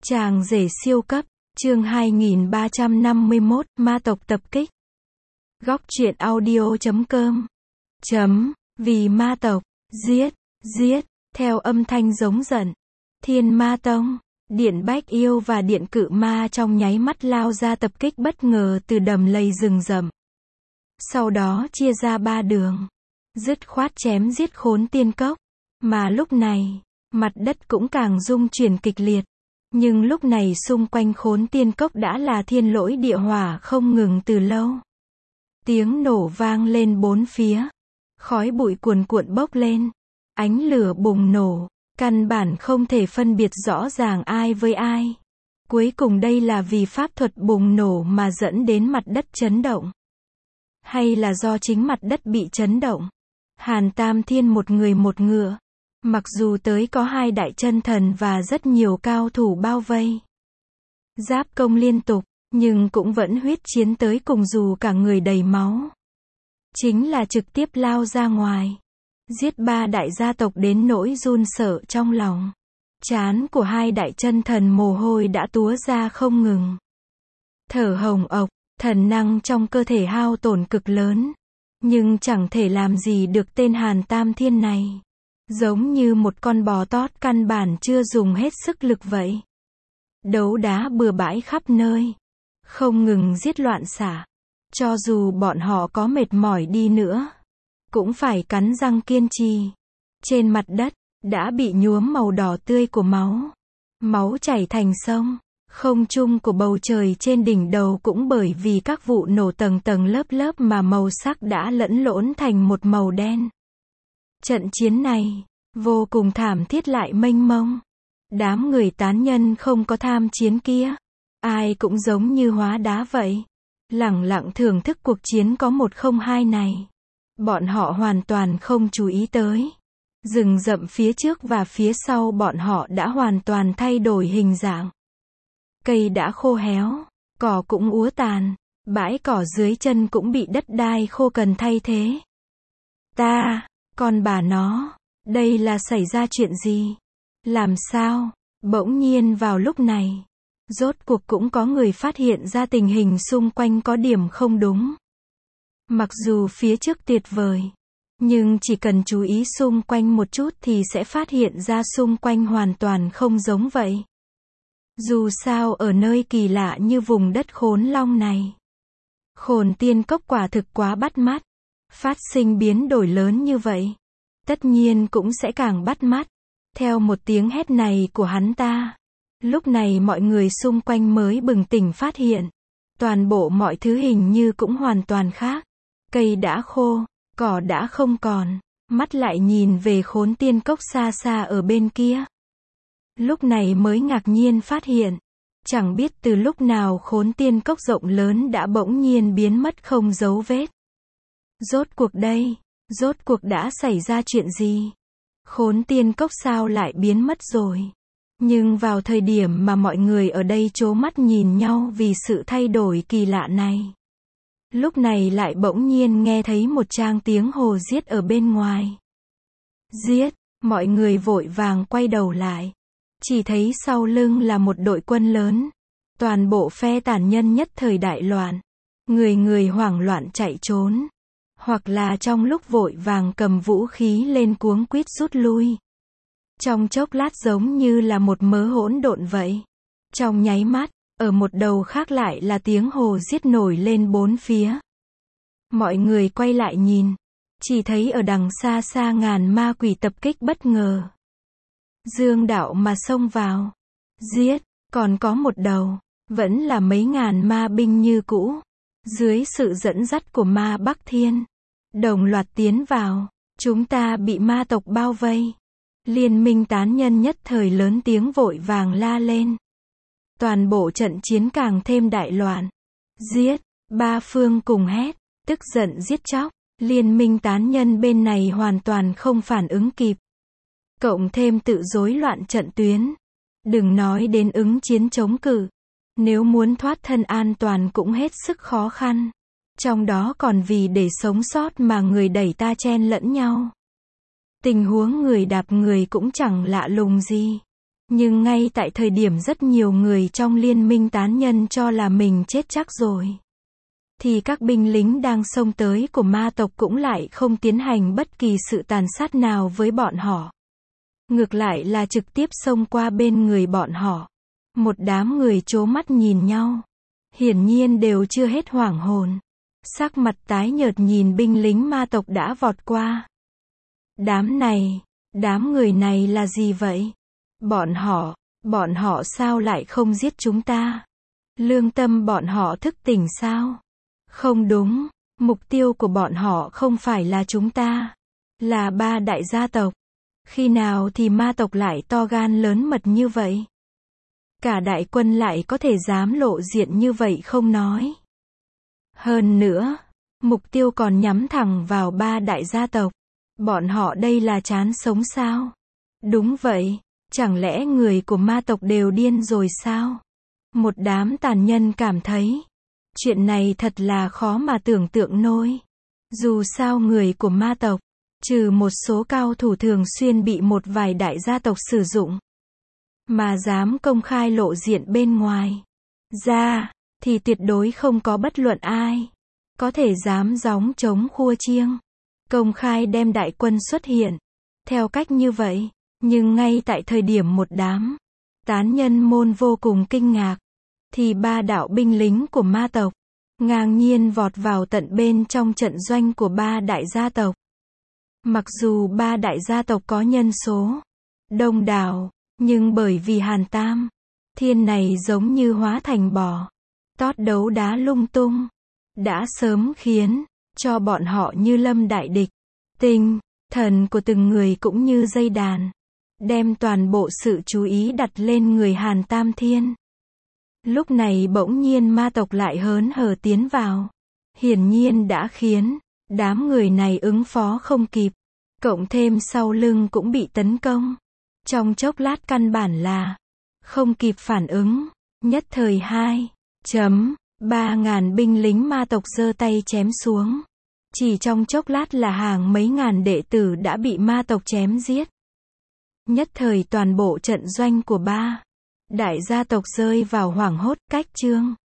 Chàng rể siêu cấp, chương 2351, ma tộc tập kích. Góc truyện audio.com. Vì ma tộc, giết, theo âm thanh giống giận. Thiên Ma Tông, Điện Bách Yêu và Điện Cự Ma trong nháy mắt lao ra tập kích bất ngờ từ đầm lầy rừng rậm. Sau đó chia ra ba đường, dứt khoát chém giết Khốn Tiên Cốc. Mà lúc này, mặt đất cũng càng rung chuyển kịch liệt. Nhưng lúc này xung quanh Khốn Tiên Cốc đã là thiên lỗi địa hỏa không ngừng từ lâu. Tiếng nổ vang lên bốn phía. Khói bụi cuồn cuộn bốc lên. Ánh lửa bùng nổ. Căn bản không thể phân biệt rõ ràng ai với ai. Cuối cùng đây là vì pháp thuật bùng nổ mà dẫn đến mặt đất chấn động. Hay là do chính mặt đất bị chấn động. Hàn Tam Thiên một người một ngựa. Mặc dù tới có hai đại chân thần và rất nhiều cao thủ bao vây. Giáp công liên tục, nhưng cũng vẫn huyết chiến tới cùng dù cả người đầy máu. Chính là trực tiếp lao ra ngoài. Giết ba đại gia tộc đến nỗi run sợ trong lòng. Trán của hai đại chân thần mồ hôi đã túa ra không ngừng. Thở hồng ộc, thần năng trong cơ thể hao tổn cực lớn. Nhưng chẳng thể làm gì được tên Hàn Tam Thiên này. Giống như một con bò tót căn bản chưa dùng hết sức lực vậy. Đấu đá bừa bãi khắp nơi. Không ngừng giết loạn xạ. Cho dù bọn họ có mệt mỏi đi nữa. Cũng phải cắn răng kiên trì. Trên mặt đất, đã bị nhuốm màu đỏ tươi của máu. Máu chảy thành sông. Không trung của bầu trời trên đỉnh đầu cũng bởi vì các vụ nổ tầng tầng lớp lớp mà màu sắc đã lẫn lộn thành một màu đen. Trận chiến này, vô cùng thảm thiết lại mênh mông. Đám người tán nhân không có tham chiến kia. Ai cũng giống như hóa đá vậy. Lẳng lặng thưởng thức cuộc chiến có 102 này. Bọn họ hoàn toàn không chú ý tới. Rừng rậm phía trước và phía sau bọn họ đã hoàn toàn thay đổi hình dạng. Cây đã khô héo, cỏ cũng úa tàn, bãi cỏ dưới chân cũng bị đất đai khô cần thay thế. Con bà nó, đây là xảy ra chuyện gì? Làm sao? Bỗng nhiên vào lúc này, rốt cuộc cũng có người phát hiện ra tình hình xung quanh có điểm không đúng. Mặc dù phía trước tuyệt vời, nhưng chỉ cần chú ý xung quanh một chút thì sẽ phát hiện ra xung quanh hoàn toàn không giống vậy. Dù sao ở nơi kỳ lạ như vùng đất Khốn Long này, Khốn Tiên Cốc quả thực quá bắt mắt. Phát sinh biến đổi lớn như vậy, tất nhiên cũng sẽ càng bắt mắt. Theo một tiếng hét này của hắn ta, lúc này mọi người xung quanh mới bừng tỉnh phát hiện. Toàn bộ mọi thứ hình như cũng hoàn toàn khác. Cây đã khô, cỏ đã không còn, mắt lại nhìn về Khốn Tiên Cốc xa xa ở bên kia. Lúc này mới ngạc nhiên phát hiện, chẳng biết từ lúc nào Khốn Tiên Cốc rộng lớn đã bỗng nhiên biến mất không dấu vết. Rốt cuộc đã xảy ra chuyện gì? Khốn Tiên Cốc sao lại biến mất rồi? Nhưng vào thời điểm mà mọi người ở đây trố mắt nhìn nhau vì sự thay đổi kỳ lạ này. Lúc này lại bỗng nhiên nghe thấy một tràng tiếng hò giết ở bên ngoài. Giết, mọi người vội vàng quay đầu lại. Chỉ thấy sau lưng là một đội quân lớn. Toàn bộ phe tàn nhân nhất thời đại loạn. Người hoảng loạn chạy trốn. Hoặc là trong lúc vội vàng cầm vũ khí lên cuống quýt rút lui. Trong chốc lát giống như là một mớ hỗn độn vậy. Trong nháy mắt, ở một đầu khác lại là tiếng hò giết nổi lên bốn phía. Mọi người quay lại nhìn. Chỉ thấy ở đằng xa xa ngàn ma quỷ tập kích bất ngờ. Dương đạo mà xông vào. Giết, còn có một đầu. Vẫn là mấy ngàn ma binh như cũ. Dưới sự dẫn dắt của ma Bắc Thiên. Đồng loạt tiến vào. Chúng ta bị ma tộc bao vây. Liên minh tán nhân nhất thời lớn tiếng vội vàng la lên. Toàn bộ trận chiến càng thêm đại loạn. Giết, ba phương cùng hét. Tức giận giết chóc. Liên minh tán nhân bên này hoàn toàn không phản ứng kịp. Cộng thêm tự rối loạn trận tuyến. Đừng nói đến ứng chiến chống cự. Nếu muốn thoát thân an toàn cũng hết sức khó khăn. Trong đó còn vì để sống sót mà người đẩy ta chen lẫn nhau. Tình huống người đạp người cũng chẳng lạ lùng gì. Nhưng ngay tại thời điểm rất nhiều người trong liên minh tán nhân cho là mình chết chắc rồi, thì các binh lính đang xông tới của ma tộc cũng lại không tiến hành bất kỳ sự tàn sát nào với bọn họ. Ngược lại là trực tiếp xông qua bên người bọn họ. Một đám người trố mắt nhìn nhau. Hiển nhiên đều chưa hết hoảng hồn. Sắc mặt tái nhợt nhìn binh lính ma tộc đã vọt qua. Đám người này là gì vậy? Bọn họ sao lại không giết chúng ta? Lương tâm bọn họ thức tỉnh sao? Không đúng, mục tiêu của bọn họ không phải là chúng ta, là ba đại gia tộc. Khi nào thì ma tộc lại to gan lớn mật như vậy? Cả đại quân lại có thể dám lộ diện như vậy không nói. Hơn nữa, mục tiêu còn nhắm thẳng vào ba đại gia tộc. Bọn họ đây là chán sống sao? Đúng vậy, chẳng lẽ người của ma tộc đều điên rồi sao? Một đám tàn nhân cảm thấy, chuyện này thật là khó mà tưởng tượng nổi. Dù sao người của ma tộc, trừ một số cao thủ thường xuyên bị một vài đại gia tộc sử dụng, mà dám công khai lộ diện bên ngoài ra, thì tuyệt đối không có bất luận ai có thể dám gióng trống khua chiêng, công khai đem đại quân xuất hiện theo cách như vậy. Nhưng ngay tại thời điểm một đám tán nhân môn vô cùng kinh ngạc, thì ba đạo binh lính của ma tộc ngang nhiên vọt vào tận bên trong trận doanh của ba đại gia tộc. Mặc dù ba đại gia tộc có nhân số đông đảo, nhưng bởi vì Hàn Tam Thiên này giống như hóa thành bò tót đấu đá lung tung, đã sớm khiến cho bọn họ như lâm đại địch. Tinh thần của từng người cũng như dây đàn, đem toàn bộ sự chú ý đặt lên người Hàn Tam Thiên. Lúc này bỗng nhiên ma tộc lại hớn hở tiến vào. Hiển nhiên đã khiến đám người này ứng phó không kịp. Cộng thêm sau lưng cũng bị tấn công. Trong chốc lát căn bản là không kịp phản ứng. Nhất thời 2.3 binh lính ma tộc giơ tay chém xuống. Chỉ trong chốc lát là hàng mấy ngàn đệ tử đã bị ma tộc chém giết. Nhất thời toàn bộ trận doanh của ba đại gia tộc rơi vào hoảng hốt. Cách chương